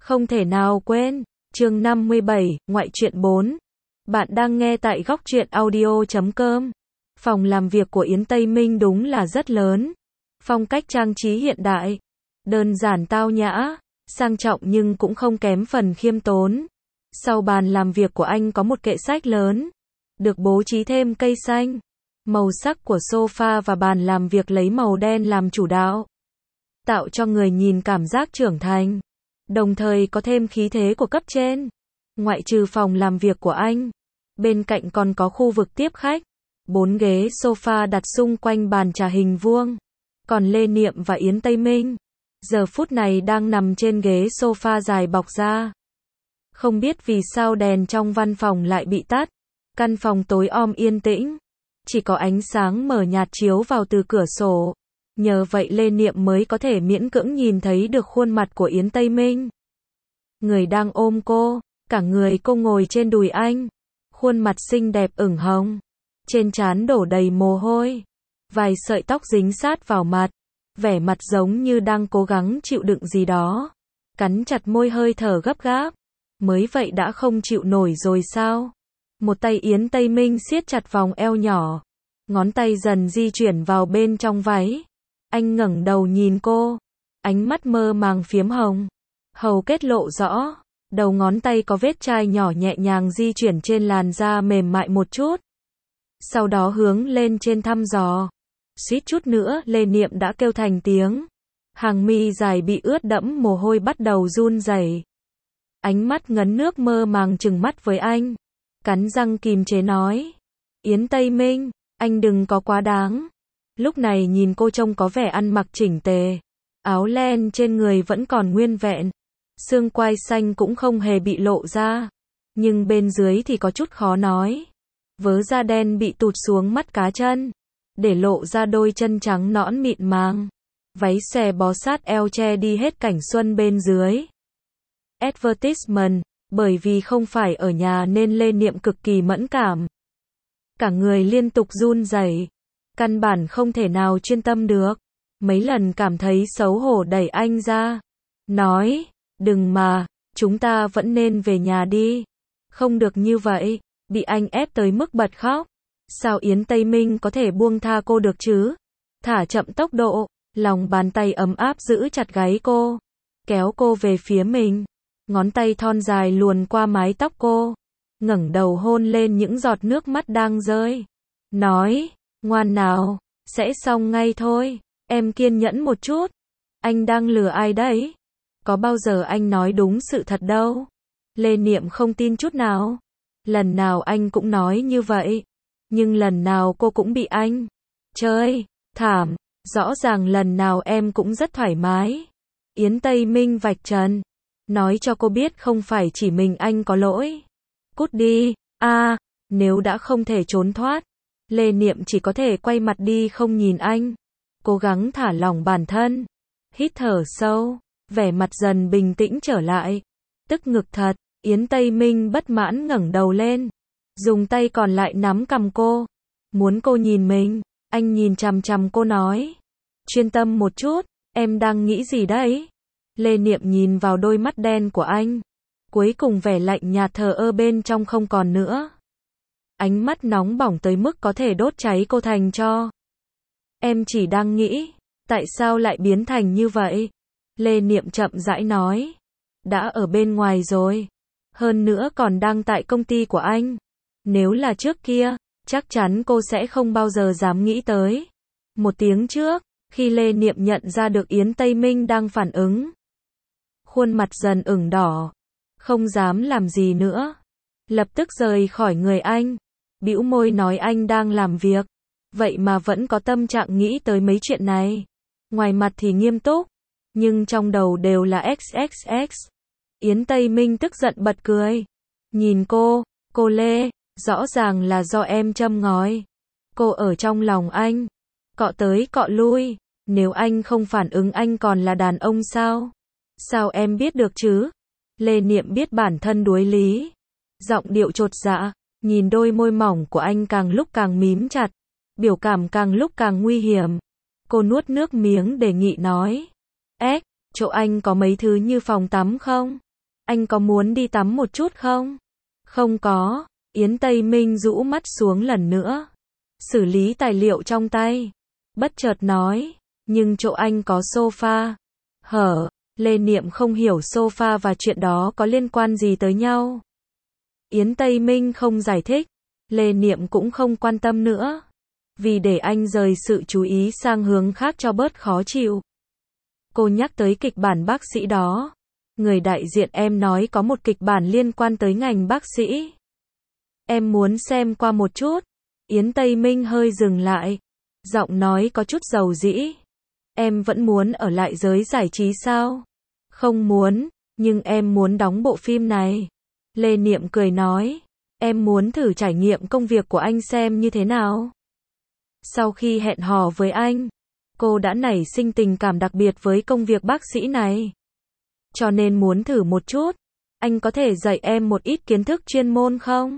Không thể nào quên. Chương 57, ngoại truyện 4. Bạn đang nghe tại góc truyện audio.com. Phòng làm việc của Yến Tây Minh đúng là rất lớn. Phong cách trang trí hiện đại, đơn giản tao nhã, sang trọng nhưng cũng không kém phần khiêm tốn. Sau bàn làm việc của anh có một kệ sách lớn, được bố trí thêm cây xanh. Màu sắc của sofa và bàn làm việc lấy màu đen làm chủ đạo, tạo cho người nhìn cảm giác trưởng thành, đồng thời có thêm khí thế của cấp trên. Ngoại trừ phòng làm việc của anh, bên cạnh còn có khu vực tiếp khách. 4 ghế sofa đặt xung quanh bàn trà hình vuông. Còn Lê Niệm và Yến Tây Minh, giờ phút này đang nằm trên ghế sofa dài bọc ra. Không biết vì sao đèn trong văn phòng lại bị tắt. Căn phòng tối om yên tĩnh, chỉ có ánh sáng mờ nhạt chiếu vào từ cửa sổ. Nhờ vậy Lê Niệm mới có thể miễn cưỡng nhìn thấy được khuôn mặt của Yến Tây Minh. Người đang ôm cô, cả người cô ngồi trên đùi anh. Khuôn mặt xinh đẹp ửng hồng, trên trán đổ đầy mồ hôi, vài sợi tóc dính sát vào mặt, vẻ mặt giống như đang cố gắng chịu đựng gì đó. Cắn chặt môi hơi thở gấp gáp. Mới vậy đã không chịu nổi rồi sao? Một tay Yến Tây Minh siết chặt vòng eo nhỏ, ngón tay dần di chuyển vào bên trong váy. Anh ngẩng đầu nhìn cô, ánh mắt mơ màng phiếm hồng, hầu kết lộ rõ, đầu ngón tay có vết chai nhỏ nhẹ nhàng di chuyển trên làn da mềm mại một chút. Sau đó hướng lên trên thăm dò. Suýt chút nữa Lê Niệm đã kêu thành tiếng. Hàng mi dài bị ướt đẫm mồ hôi bắt đầu run rẩy. Ánh mắt ngấn nước mơ màng trừng mắt với anh, cắn răng kìm chế nói: Yến Tây Minh, anh đừng có quá đáng. Lúc này nhìn cô trông có vẻ ăn mặc chỉnh tề, áo len trên người vẫn còn nguyên vẹn, xương quai xanh cũng không hề bị lộ ra, nhưng bên dưới thì có chút khó nói. Vớ da đen bị tụt xuống mắt cá chân, để lộ ra đôi chân trắng nõn mịn màng. Váy xòe bó sát eo che đi hết cảnh xuân bên dưới. Advertisement, bởi vì không phải ở nhà nên Lê Niệm cực kỳ mẫn cảm. Cả người liên tục run rẩy, căn bản không thể nào chuyên tâm được. Mấy lần cảm thấy xấu hổ đẩy anh ra, nói: đừng mà, chúng ta vẫn nên về nhà đi. Không được như vậy. Bị anh ép tới mức bật khóc. Sao Yến Tây Minh có thể buông tha cô được chứ? Thả chậm tốc độ, lòng bàn tay ấm áp giữ chặt gáy cô, kéo cô về phía mình. Ngón tay thon dài luồn qua mái tóc cô, ngẩng đầu hôn lên những giọt nước mắt đang rơi. Nói: ngoan nào, sẽ xong ngay thôi, em kiên nhẫn một chút. Anh đang lừa ai đấy? Có bao giờ anh nói đúng sự thật đâu. Lê Niệm không tin chút nào. Lần nào anh cũng nói như vậy, nhưng lần nào cô cũng bị anh chơi thảm. Rõ ràng lần nào em cũng rất thoải mái. Yến Tây Minh vạch trần, nói cho cô biết không phải chỉ mình anh có lỗi. Cút đi. Nếu đã không thể trốn thoát, Lê Niệm chỉ có thể quay mặt đi không nhìn anh, cố gắng thả lỏng bản thân, hít thở sâu, vẻ mặt dần bình tĩnh trở lại. Tức ngực thật. Yến Tây Minh bất mãn ngẩng đầu lên, dùng tay còn lại nắm cằm cô, muốn cô nhìn mình. Anh nhìn chằm chằm cô nói: chuyên tâm một chút, em đang nghĩ gì đấy? Lê Niệm nhìn vào đôi mắt đen của anh, cuối cùng vẻ lạnh nhạt thờ ơ bên trong không còn nữa. Ánh mắt nóng bỏng tới mức có thể đốt cháy cô thành tro. Em chỉ đang nghĩ, tại sao lại biến thành như vậy? Lê Niệm chậm rãi nói: đã ở bên ngoài rồi, hơn nữa còn đang tại công ty của anh. Nếu là trước kia, chắc chắn cô sẽ không bao giờ dám nghĩ tới. Một tiếng trước, khi Lê Niệm nhận ra được Yến Tây Minh đang phản ứng, khuôn mặt dần ửng đỏ, không dám làm gì nữa, lập tức rời khỏi người anh, bĩu môi nói anh đang làm việc, vậy mà vẫn có tâm trạng nghĩ tới mấy chuyện này. Ngoài mặt thì nghiêm túc, nhưng trong đầu đều là XXX. Yến Tây Minh tức giận bật cười. Nhìn cô Lê, rõ ràng là do em châm ngòi. Cô ở trong lòng anh, cọ tới cọ lui, nếu anh không phản ứng anh còn là đàn ông sao? Sao em biết được chứ? Lê Niệm biết bản thân đuối lý, giọng điệu chột dạ, nhìn đôi môi mỏng của anh càng lúc càng mím chặt, biểu cảm càng lúc càng nguy hiểm. Cô nuốt nước miếng đề nghị nói: chỗ anh có mấy thứ như phòng tắm không? Anh có muốn đi tắm một chút không? Không có. Yến Tây Minh rũ mắt xuống lần nữa. Xử lý tài liệu trong tay. Bất chợt nói. Nhưng chỗ anh có sofa. Hở. Lê Niệm không hiểu sofa và chuyện đó có liên quan gì tới nhau. Yến Tây Minh không giải thích. Lê Niệm cũng không quan tâm nữa. Vì để anh rời sự chú ý sang hướng khác cho bớt khó chịu. Cô nhắc tới kịch bản bác sĩ đó. Người đại diện em nói có một kịch bản liên quan tới ngành bác sĩ. Em muốn xem qua một chút. Yến Tây Minh hơi dừng lại. Giọng nói có chút dầu dĩ. Em vẫn muốn ở lại giới giải trí sao? Không muốn, nhưng em muốn đóng bộ phim này. Lê Niệm cười nói. Em muốn thử trải nghiệm công việc của anh xem như thế nào. Sau khi hẹn hò với anh, cô đã nảy sinh tình cảm đặc biệt với công việc bác sĩ này. Cho nên muốn thử một chút. Anh có thể dạy em một ít kiến thức chuyên môn không?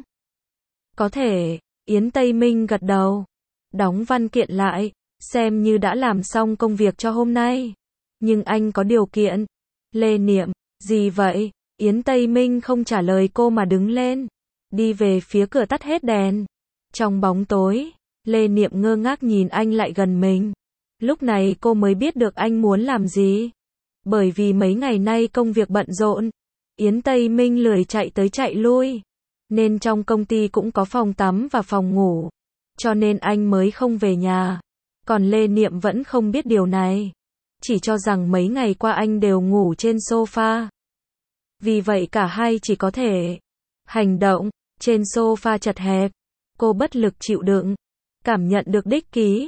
Có thể. Yến Tây Minh gật đầu. Đóng văn kiện lại. Xem như đã làm xong công việc cho hôm nay. Nhưng anh có điều kiện. Lê Niệm. Gì vậy? Yến Tây Minh không trả lời cô mà đứng lên. Đi về phía cửa tắt hết đèn. Trong bóng tối, Lê Niệm ngơ ngác nhìn anh lại gần mình. Lúc này cô mới biết được anh muốn làm gì. Bởi vì mấy ngày nay công việc bận rộn. Yến Tây Minh lười chạy tới chạy lui. Nên trong công ty cũng có phòng tắm và phòng ngủ. Cho nên anh mới không về nhà. Còn Lê Niệm vẫn không biết điều này. Chỉ cho rằng mấy ngày qua anh đều ngủ trên sofa. Vì vậy cả hai chỉ có thể hành động. Trên sofa chật hẹp. Cô bất lực chịu đựng. Cảm nhận được đích ký.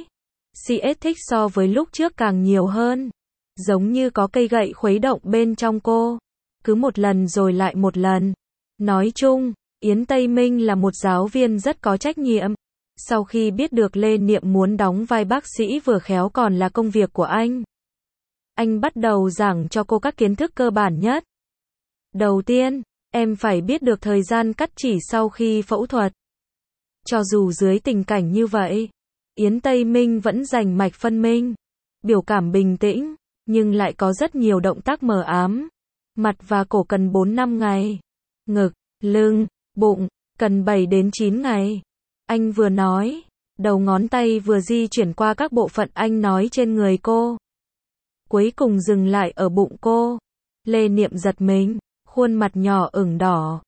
CS thích so với lúc trước càng nhiều hơn. Giống như có cây gậy khuấy động bên trong cô. Cứ một lần rồi lại một lần. Nói chung, Yến Tây Minh là một giáo viên rất có trách nhiệm. Sau khi biết được Lê Niệm muốn đóng vai bác sĩ vừa khéo còn là công việc của anh bắt đầu giảng cho cô các kiến thức cơ bản nhất. Đầu tiên, em phải biết được thời gian cắt chỉ sau khi phẫu thuật. Cho dù dưới tình cảnh như vậy, Yến Tây Minh vẫn rành mạch phân minh. Biểu cảm bình tĩnh, nhưng lại có rất nhiều động tác mờ ám. Mặt và cổ cần 4-5 ngày. Ngực, lưng, bụng, cần 7 đến 9 ngày. Anh vừa nói, đầu ngón tay vừa di chuyển qua các bộ phận anh nói trên người cô. Cuối cùng dừng lại ở bụng cô. Lê Niệm giật mình, khuôn mặt nhỏ ửng đỏ.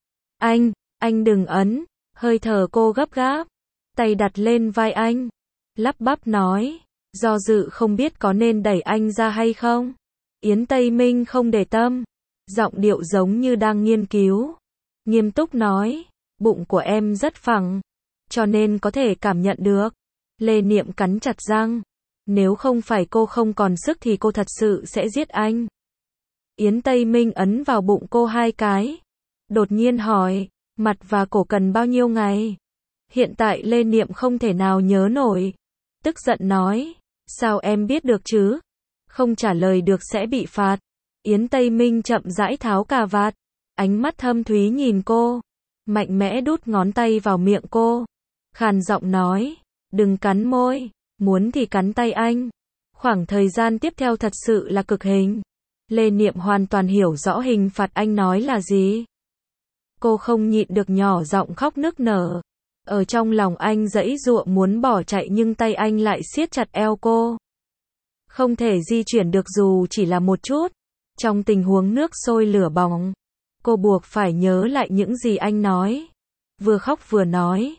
Anh đừng ấn. Hơi thở cô gấp gáp. Tay đặt lên vai anh. Lắp bắp nói. Do dự không biết có nên đẩy anh ra hay không. Yến Tây Minh không để tâm. Giọng điệu giống như đang nghiên cứu. Nghiêm túc nói. Bụng của em rất phẳng. Cho nên có thể cảm nhận được. Lê Niệm cắn chặt răng. Nếu không phải cô không còn sức thì cô thật sự sẽ giết anh. Yến Tây Minh ấn vào bụng cô 2 cái. Đột nhiên hỏi. Mặt và cổ cần bao nhiêu ngày? Hiện tại Lê Niệm không thể nào nhớ nổi. Tức giận nói. Sao em biết được chứ? Không trả lời được sẽ bị phạt. Yến Tây Minh chậm rãi tháo cà vạt. Ánh mắt thâm thúy nhìn cô. Mạnh mẽ đút ngón tay vào miệng cô. Khàn giọng nói. Đừng cắn môi. Muốn thì cắn tay anh. Khoảng thời gian tiếp theo thật sự là cực hình. Lê Niệm hoàn toàn hiểu rõ hình phạt anh nói là gì. Cô không nhịn được nhỏ giọng khóc nức nở. Ở trong lòng anh giãy giụa muốn bỏ chạy nhưng tay anh lại siết chặt eo cô. Không thể di chuyển được dù chỉ là một chút. Trong tình huống nước sôi lửa bỏng, cô buộc phải nhớ lại những gì anh nói. Vừa khóc vừa nói.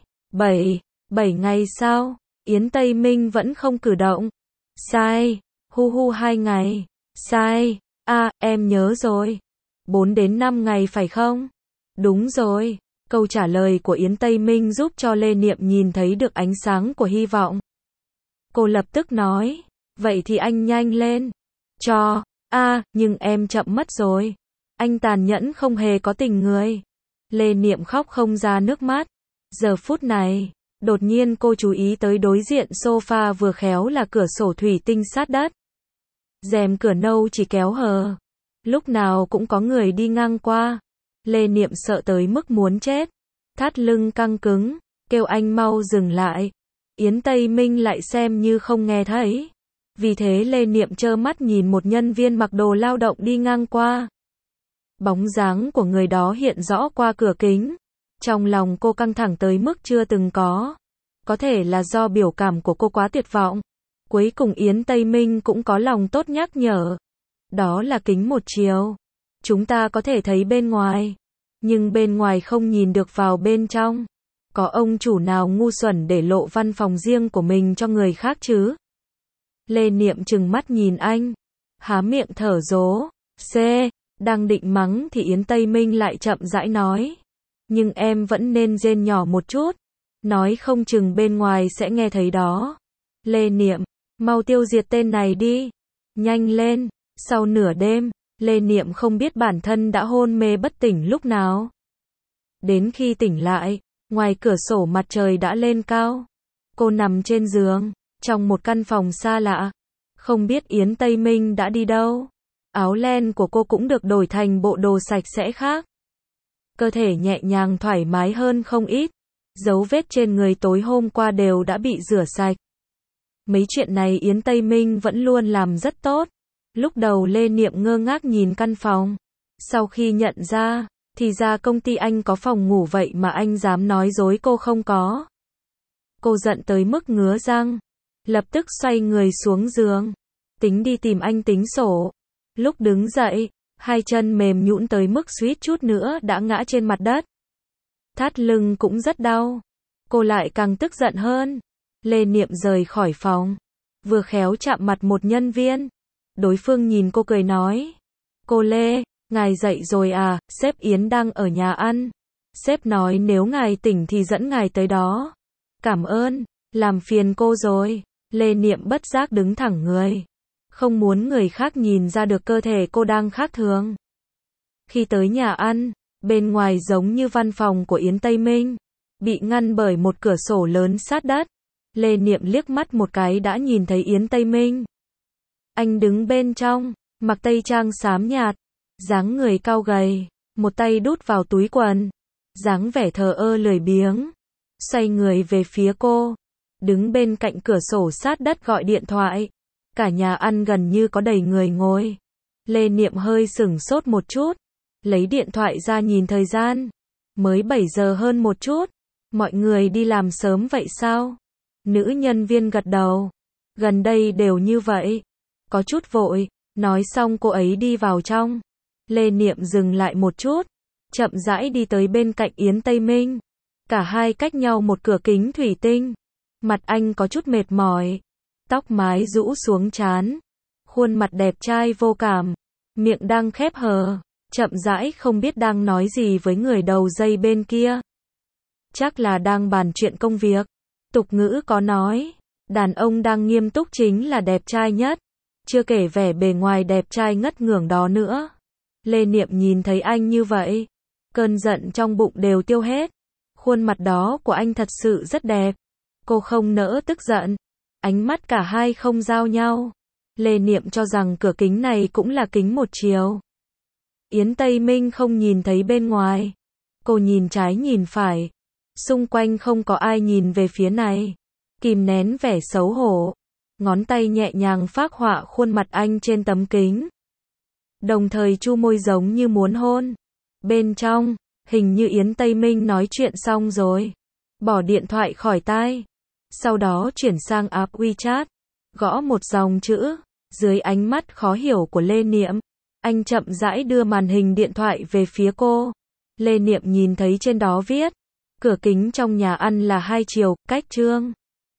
7 ngày sao? Yến Tây Minh vẫn không cử động. Sai. 2 ngày. Sai. Em nhớ rồi. 4 đến 5 ngày phải không? Đúng rồi. Câu trả lời của Yến Tây Minh giúp cho Lê Niệm nhìn thấy được ánh sáng của hy vọng. Cô lập tức nói. Vậy thì anh nhanh lên. Nhưng em chậm mất rồi. Anh tàn nhẫn không hề có tình người. Lê Niệm khóc không ra nước mắt. Giờ phút này, đột nhiên cô chú ý tới đối diện sofa vừa khéo là cửa sổ thủy tinh sát đất. Rèm cửa nâu chỉ kéo hờ. Lúc nào cũng có người đi ngang qua. Lê Niệm sợ tới mức muốn chết. Thắt lưng căng cứng, kêu anh mau dừng lại. Yến Tây Minh lại xem như không nghe thấy. Vì thế Lê Niệm trơ mắt nhìn một nhân viên mặc đồ lao động đi ngang qua. Bóng dáng của người đó hiện rõ qua cửa kính. Trong lòng cô căng thẳng tới mức chưa từng có. Có thể là do biểu cảm của cô quá tuyệt vọng. Cuối cùng Yến Tây Minh cũng có lòng tốt nhắc nhở. Đó là kính một chiều. Chúng ta có thể thấy bên ngoài. Nhưng bên ngoài không nhìn được vào bên trong. Có ông chủ nào ngu xuẩn để lộ văn phòng riêng của mình cho người khác chứ? Lê Niệm trừng mắt nhìn anh. Há miệng thở dố. Đang định mắng thì Yến Tây Minh lại chậm rãi nói. Nhưng em vẫn nên rên nhỏ một chút. Nói không chừng bên ngoài sẽ nghe thấy đó. Lê Niệm, mau tiêu diệt tên này đi. Nhanh lên. Sau nửa đêm, Lê Niệm không biết bản thân đã hôn mê bất tỉnh lúc nào. Đến khi tỉnh lại, ngoài cửa sổ mặt trời đã lên cao. Cô nằm trên giường, trong một căn phòng xa lạ. Không biết Yến Tây Minh đã đi đâu. Áo len của cô cũng được đổi thành bộ đồ sạch sẽ khác. Cơ thể nhẹ nhàng thoải mái hơn không ít. Dấu vết trên người tối hôm qua đều đã bị rửa sạch. Mấy chuyện này Yến Tây Minh vẫn luôn làm rất tốt. Lúc đầu Lê Niệm ngơ ngác nhìn căn phòng. Sau khi nhận ra, thì ra công ty anh có phòng ngủ vậy mà anh dám nói dối cô không có. Cô giận tới mức ngứa răng. Lập tức xoay người xuống giường. Tính đi tìm anh tính sổ. Lúc đứng dậy, hai chân mềm nhũn tới mức suýt chút nữa đã ngã trên mặt đất. Thắt lưng cũng rất đau. Cô lại càng tức giận hơn. Lê Niệm rời khỏi phòng. Vừa khéo chạm mặt một nhân viên. Đối phương nhìn cô cười nói. Cô Lê, ngài dậy rồi à, sếp Yến đang ở nhà ăn. Sếp nói nếu ngài tỉnh thì dẫn ngài tới đó. Cảm ơn, làm phiền cô rồi. Lê Niệm bất giác đứng thẳng người. Không muốn người khác nhìn ra được cơ thể cô đang khác thường. Khi tới nhà ăn, bên ngoài giống như văn phòng của Yến Tây Minh, bị ngăn bởi một cửa sổ lớn sát đất. Lê Niệm liếc mắt một cái đã nhìn thấy Yến Tây Minh. Anh đứng bên trong, mặc tây trang xám nhạt, dáng người cao gầy, một tay đút vào túi quần, dáng vẻ thờ ơ lười biếng, xoay người về phía cô, đứng bên cạnh cửa sổ sát đất gọi điện thoại. Cả nhà ăn gần như có đầy người ngồi. Lê Niệm hơi sửng sốt một chút, lấy điện thoại ra nhìn thời gian, mới 7 giờ hơn một chút. Mọi người đi làm sớm vậy sao? Nữ nhân viên gật đầu. Gần đây đều như vậy. Có chút vội. Nói xong cô ấy đi vào trong. Lê Niệm dừng lại một chút, chậm rãi đi tới bên cạnh Yến Tây Minh. Cả hai cách nhau một cửa kính thủy tinh. Mặt anh có chút mệt mỏi, tóc mái rũ xuống trán, khuôn mặt đẹp trai vô cảm, miệng đang khép hờ, chậm rãi không biết đang nói gì với người đầu dây bên kia. Chắc là đang bàn chuyện công việc. Tục ngữ có nói, đàn ông đang nghiêm túc chính là đẹp trai nhất. Chưa kể vẻ bề ngoài đẹp trai ngất ngưởng đó nữa. Lê Niệm nhìn thấy anh như vậy, cơn giận trong bụng đều tiêu hết. Khuôn mặt đó của anh thật sự rất đẹp. Cô không nỡ tức giận. Ánh mắt cả hai không giao nhau. Lê Niệm cho rằng cửa kính này cũng là kính một chiều. Yến Tây Minh không nhìn thấy bên ngoài. Cô nhìn trái nhìn phải. Xung quanh không có ai nhìn về phía này. Kìm nén vẻ xấu hổ. Ngón tay nhẹ nhàng phác họa khuôn mặt anh trên tấm kính. Đồng thời chu môi giống như muốn hôn. Bên trong, hình như Yến Tây Minh nói chuyện xong rồi. Bỏ điện thoại khỏi tai. Sau đó chuyển sang app WeChat. Gõ một dòng chữ. Dưới ánh mắt khó hiểu của Lê Niệm, anh chậm rãi đưa màn hình điện thoại về phía cô. Lê Niệm nhìn thấy trên đó viết. Cửa kính trong nhà ăn là 2 chiều, cách trương.